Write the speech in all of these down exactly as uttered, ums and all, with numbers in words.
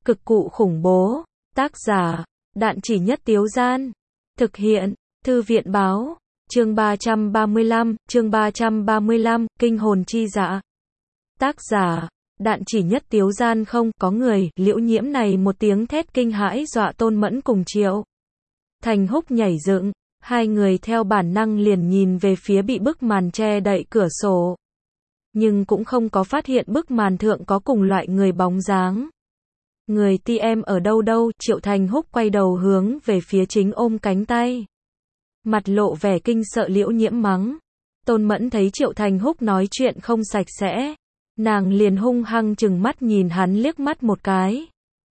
Cực cụ khủng bố. Tác giả, Đạn Chỉ Nhất Tiếu Gian. Thực hiện, Thư viện báo. Chương ba trăm ba mươi lăm, chương ba trăm ba mươi lăm, Kinh hồn chi dạ. Tác giả, Đạn Chỉ Nhất Tiếu Gian. Không có người. Liễu Nhiễm này một tiếng thét kinh hãi dọa Tôn Mẫn cùng Triệu Thành Húc nhảy dựng. Hai người theo bản năng liền nhìn về phía bị bức màn che đậy cửa sổ. Nhưng cũng không có phát hiện bức màn thượng có cùng loại người bóng dáng. Người ti em ở đâu đâu? Triệu Thành Húc quay đầu hướng về phía chính ôm cánh tay. Mặt lộ vẻ kinh sợ Liễu Nhiễm mắng. Tôn Mẫn thấy Triệu Thành Húc nói chuyện không sạch sẽ. Nàng liền hung hăng chừng mắt nhìn hắn liếc mắt một cái.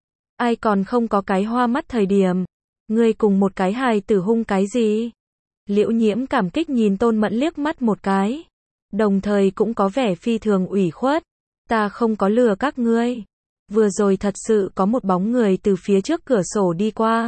Ai còn không có cái hoa mắt thời điểm. Ngươi cùng một cái hài tử hung cái gì? Liễu Nhiễm cảm kích nhìn Tôn Mẫn liếc mắt một cái. Đồng thời cũng có vẻ phi thường ủy khuất. Ta không có lừa các ngươi. Vừa rồi thật sự có một bóng người từ phía trước cửa sổ đi qua.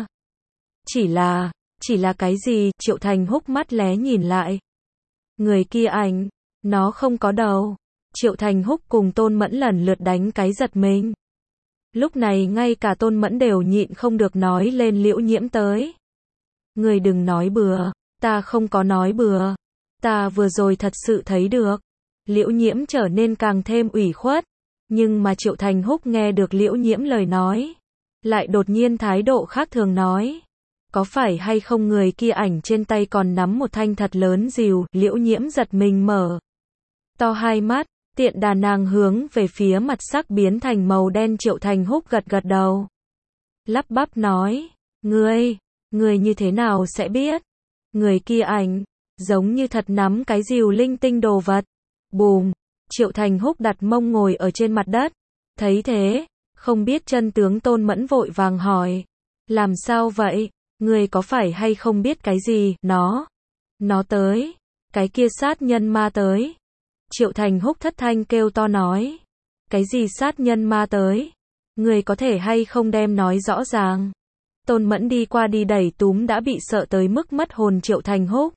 Chỉ là, chỉ là cái gì? Triệu Thành Húc mắt lé nhìn lại. Người kia ảnh, nó không có đầu. Triệu Thành Húc cùng Tôn Mẫn lần lượt đánh cái giật mình. Lúc này ngay cả Tôn Mẫn đều nhịn không được nói lên Liễu Nhiễm tới. Người đừng nói bừa, ta không có nói bừa. Ta vừa rồi thật sự thấy được. Liễu Nhiễm trở nên càng thêm ủy khuất. Nhưng mà Triệu Thành Húc nghe được Liễu Nhiễm lời nói. Lại đột nhiên thái độ khác thường nói. Có phải hay không người kia ảnh trên tay còn nắm một thanh thật lớn rìu? Liễu Nhiễm giật mình mở to hai mắt. Tiện đà nàng hướng về phía mặt sắc biến thành màu đen. Triệu Thành Húc gật gật đầu. Lắp bắp nói. Ngươi, ngươi như thế nào sẽ biết? Người kia ảnh, giống như thật nắm cái rìu linh tinh đồ vật. Bùm. Triệu Thành Húc đặt mông ngồi ở trên mặt đất. Thấy thế, không biết chân tướng Tôn Mẫn vội vàng hỏi. Làm sao vậy? Ngươi có phải hay không biết cái gì? Nó, nó tới. Cái kia sát nhân ma tới. Triệu Thành Húc thất thanh kêu to nói. Cái gì sát nhân ma tới? Ngươi có thể hay không đem nói rõ ràng? Tôn Mẫn đi qua đi đẩy túm đã bị sợ tới mức mất hồn Triệu Thành Húc.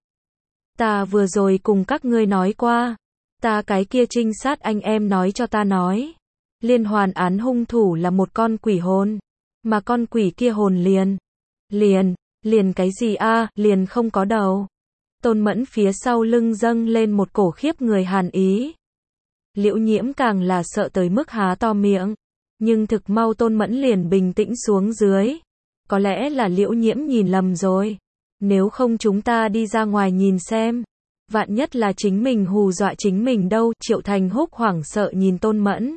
Ta vừa rồi cùng các ngươi nói qua. Ta cái kia trinh sát anh em nói cho ta nói. Liên hoàn án hung thủ là một con quỷ hồn. Mà con quỷ kia hồn liền. Liền, liền cái gì a? À, liền không có đầu. Tôn Mẫn phía sau lưng dâng lên một cổ khiếp người hàn ý. Liễu Nhiễm càng là sợ tới mức há to miệng. Nhưng thực mau Tôn Mẫn liền bình tĩnh xuống dưới. Có lẽ là Liễu Nhiễm nhìn lầm rồi. Nếu không chúng ta đi ra ngoài nhìn xem. Vạn nhất là chính mình hù dọa chính mình đâu. Triệu Thành Húc hoảng sợ nhìn Tôn Mẫn.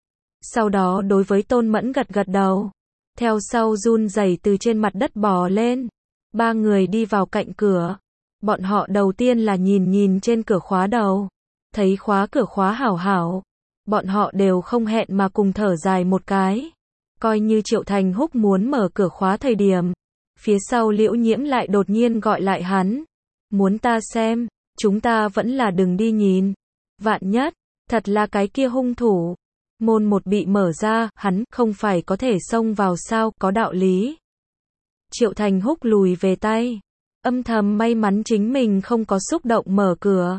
Sau đó đối với Tôn Mẫn gật gật đầu. Theo sau run rẩy từ trên mặt đất bò lên. Ba người đi vào cạnh cửa. Bọn họ đầu tiên là nhìn nhìn trên cửa khóa đầu. Thấy khóa cửa khóa hảo hảo. Bọn họ đều không hẹn mà cùng thở dài một cái. Coi như Triệu Thành Húc muốn mở cửa khóa thời điểm. Phía sau Liễu Nhiễm lại đột nhiên gọi lại hắn. Muốn ta xem, chúng ta vẫn là đừng đi nhìn. Vạn nhất, thật là cái kia hung thủ. Môn một bị mở ra, hắn không phải có thể xông vào sao? Có đạo lý. Triệu Thành Húc lùi về tay. Âm thầm may mắn chính mình không có xúc động mở cửa.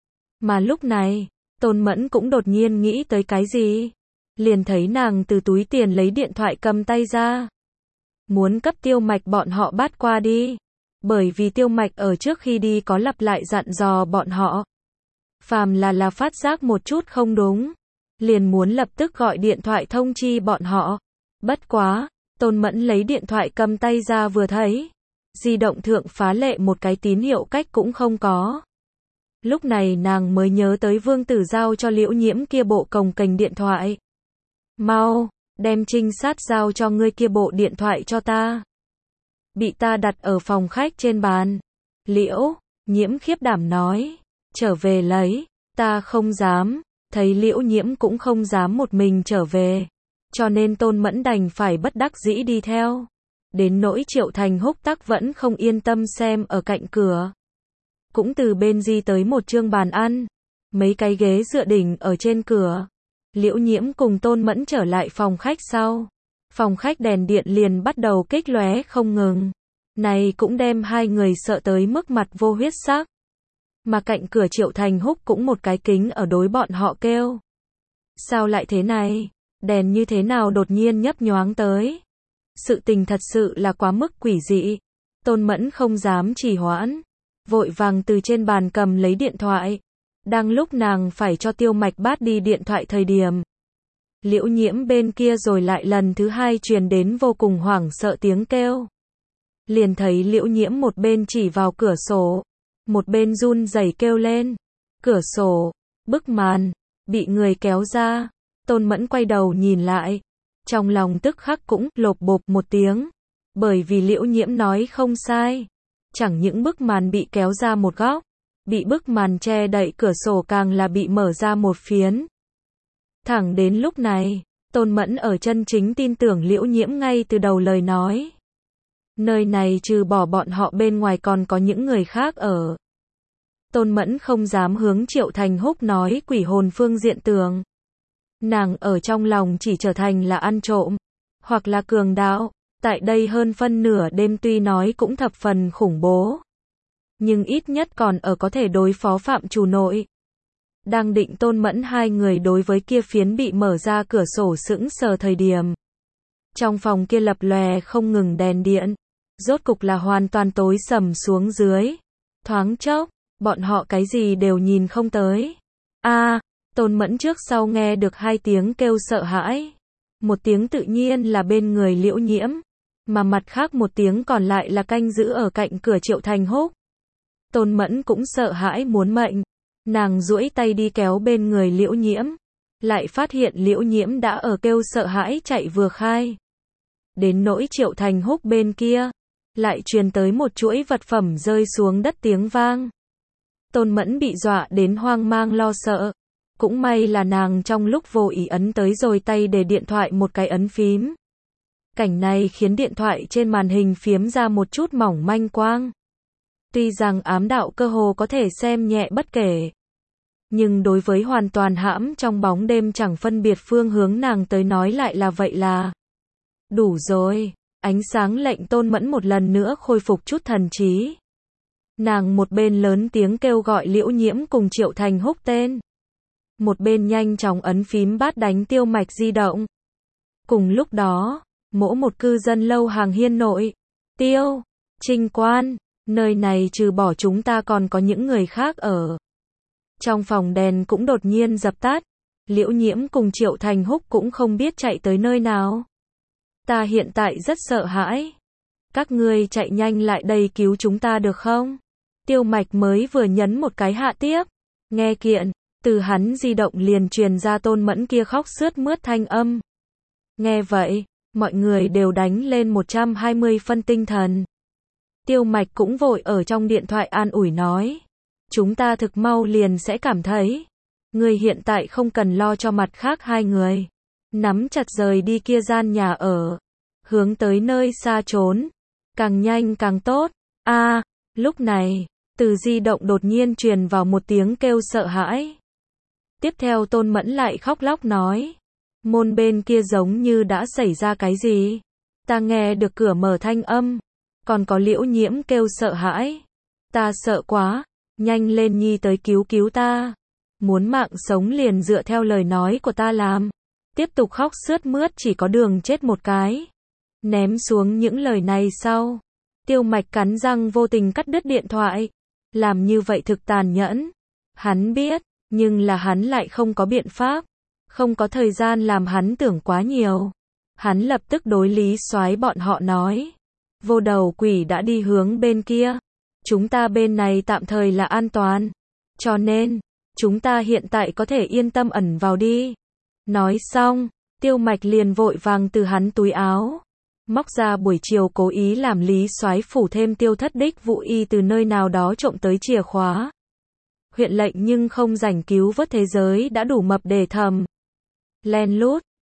Mà lúc này, Tôn Mẫn cũng đột nhiên nghĩ tới cái gì. Liền thấy nàng từ túi tiền lấy điện thoại cầm tay ra. Muốn cấp Tiêu Mạch bọn họ bắt qua đi. Bởi vì Tiêu Mạch ở trước khi đi có lặp lại dặn dò bọn họ. Phàm là là phát giác một chút không đúng. Liền muốn lập tức gọi điện thoại thông chi bọn họ. Bất quá, Tôn Mẫn lấy điện thoại cầm tay ra vừa thấy. Di động thượng phá lệ một cái tín hiệu cách cũng không có. Lúc này nàng mới nhớ tới Vương Tử giao cho Liễu Nhiễm kia bộ cồng kềnh điện thoại. Mau, đem trinh sát giao cho ngươi kia bộ điện thoại cho ta. Bị ta đặt ở phòng khách trên bàn. Liễu Nhiễm khiếp đảm nói. Trở về lấy, ta không dám. Thấy Liễu Nhiễm cũng không dám một mình trở về. Cho nên Tôn Mẫn đành phải bất đắc dĩ đi theo. Đến nỗi Triệu Thành Húc tắc vẫn không yên tâm xem ở cạnh cửa. Cũng từ bên di tới một chương bàn ăn. Mấy cái ghế dựa đỉnh ở trên cửa. Liễu Nhiễm cùng Tôn Mẫn trở lại phòng khách sau. Phòng khách đèn điện liền bắt đầu kích lóe không ngừng. Này cũng đem hai người sợ tới mức mặt vô huyết sắc. Mà cạnh cửa Triệu Thành Húc cũng một cái kính ở đối bọn họ kêu. Sao lại thế này? đèn như thế nào đột nhiên nhấp nhoáng tới. Sự tình thật sự là quá mức quỷ dị. Tôn Mẫn không dám trì hoãn, vội vàng từ trên bàn cầm lấy điện thoại. Đang lúc nàng phải cho Tiêu Mạch bắt đi điện thoại thời điểm, Liễu Nhiễm bên kia rồi lại lần thứ hai truyền đến vô cùng hoảng sợ tiếng kêu. Liền thấy Liễu Nhiễm một bên chỉ vào cửa sổ, một bên run rẩy kêu lên. Cửa sổ, bức màn, bị người kéo ra. Tôn Mẫn quay đầu nhìn lại, trong lòng tức khắc cũng lộp bộp một tiếng, bởi vì Liễu Nhiễm nói không sai. Chẳng những bức màn bị kéo ra một góc, bị bức màn che đậy cửa sổ càng là bị mở ra một phiến. Thẳng đến lúc này, Tôn Mẫn ở chân chính tin tưởng Liễu Nhiễm ngay từ đầu lời nói. Nơi này trừ bỏ bọn họ bên ngoài còn có những người khác ở. Tôn Mẫn không dám hướng Triệu Thành Húc nói quỷ hồn phương diện tường. Nàng ở trong lòng chỉ trở thành là ăn trộm, hoặc là cường đạo. Tại đây hơn phân nửa đêm tuy nói cũng thập phần khủng bố, nhưng ít nhất còn ở có thể đối phó Phạm chủ nội. Đang định Tôn Mẫn hai người đối với kia phiến bị mở ra cửa sổ sững sờ thời điểm. Trong phòng kia lập lòe không ngừng đèn điện, rốt cục là hoàn toàn tối sầm xuống dưới. Thoáng chốc, bọn họ cái gì đều nhìn không tới. A, Tôn Mẫn trước sau nghe được hai tiếng kêu sợ hãi. Một tiếng tự nhiên là bên người Liễu Nhiễm, mà mặt khác một tiếng còn lại là canh giữ ở cạnh cửa Triệu Thành Húc. Tôn Mẫn cũng sợ hãi muốn mệnh, nàng duỗi tay đi kéo bên người Liễu Nhiễm, lại phát hiện Liễu Nhiễm đã ở kêu sợ hãi chạy vừa khai. Đến nỗi Triệu Thành Húc bên kia, lại truyền tới một chuỗi vật phẩm rơi xuống đất tiếng vang. Tôn Mẫn bị dọa đến hoang mang lo sợ, cũng may là nàng trong lúc vô ý ấn tới rồi tay để điện thoại một cái ấn phím. Cảnh này khiến điện thoại trên màn hình phiếm ra một chút mỏng manh quang. Tuy rằng ám đạo cơ hồ có thể xem nhẹ bất kể, nhưng đối với hoàn toàn hãm trong bóng đêm chẳng phân biệt phương hướng nàng tới nói lại là vậy là đủ rồi. Ánh sáng lệnh Tôn Mẫn một lần nữa khôi phục chút thần trí. Nàng một bên lớn tiếng kêu gọi Liễu Nhiễm cùng Triệu Thành Húc tên, một bên nhanh chóng ấn phím bát đánh Tiêu Mạch di động. Cùng lúc đó, mỗ một cư dân lâu hàng hiên nội, Tiêu, Trinh Quan, nơi này trừ bỏ chúng ta còn có những người khác ở. Trong phòng đèn cũng đột nhiên dập tắt, Liễu Nhiễm cùng Triệu Thành Húc cũng không biết chạy tới nơi nào. Ta hiện tại rất sợ hãi. Các ngươi chạy nhanh lại đây cứu chúng ta được không? Tiêu Mạch mới vừa nhấn một cái hạ tiếp. Nghe kiện, từ hắn di động liền truyền ra Tôn Mẫn kia khóc sướt mướt thanh âm. Nghe vậy, mọi người đều đánh lên một trăm hai mươi phân tinh thần. Tiêu Mạch cũng vội ở trong điện thoại an ủi nói. Chúng ta thực mau liền sẽ cảm thấy. Người hiện tại không cần lo cho mặt khác hai người. Nắm chặt rời đi kia gian nhà ở. Hướng tới nơi xa trốn. Càng nhanh càng tốt. A, à, lúc này, từ di động đột nhiên truyền vào một tiếng kêu sợ hãi. Tiếp theo Tôn Mẫn lại khóc lóc nói. Môn bên kia giống như đã xảy ra cái gì. Ta nghe được cửa mở thanh âm. Còn có Liễu Nhiễm kêu sợ hãi. Ta sợ quá. Nhanh lên nhi tới cứu cứu ta. Muốn mạng sống liền dựa theo lời nói của ta làm. Tiếp tục khóc sướt mướt chỉ có đường chết một cái. Ném xuống những lời này sau. Tiêu Mạch cắn răng vô tình cắt đứt điện thoại. Làm như vậy thực tàn nhẫn. Hắn biết, nhưng là hắn lại không có biện pháp. Không có thời gian làm hắn tưởng quá nhiều. Hắn lập tức đối Lý Soái bọn họ nói. Vô đầu quỷ đã đi hướng bên kia. Chúng ta bên này tạm thời là an toàn. Cho nên, chúng ta hiện tại có thể yên tâm ẩn vào đi. Nói xong, Tiêu Mạch liền vội vàng từ hắn túi áo. Móc ra buổi chiều cố ý làm Lý Soái phủ thêm Tiêu Thất đích vụ y từ nơi nào đó trộm tới chìa khóa. Huyện lệnh nhưng không rảnh cứu vớt thế giới đã đủ mập để thầm. Len lút,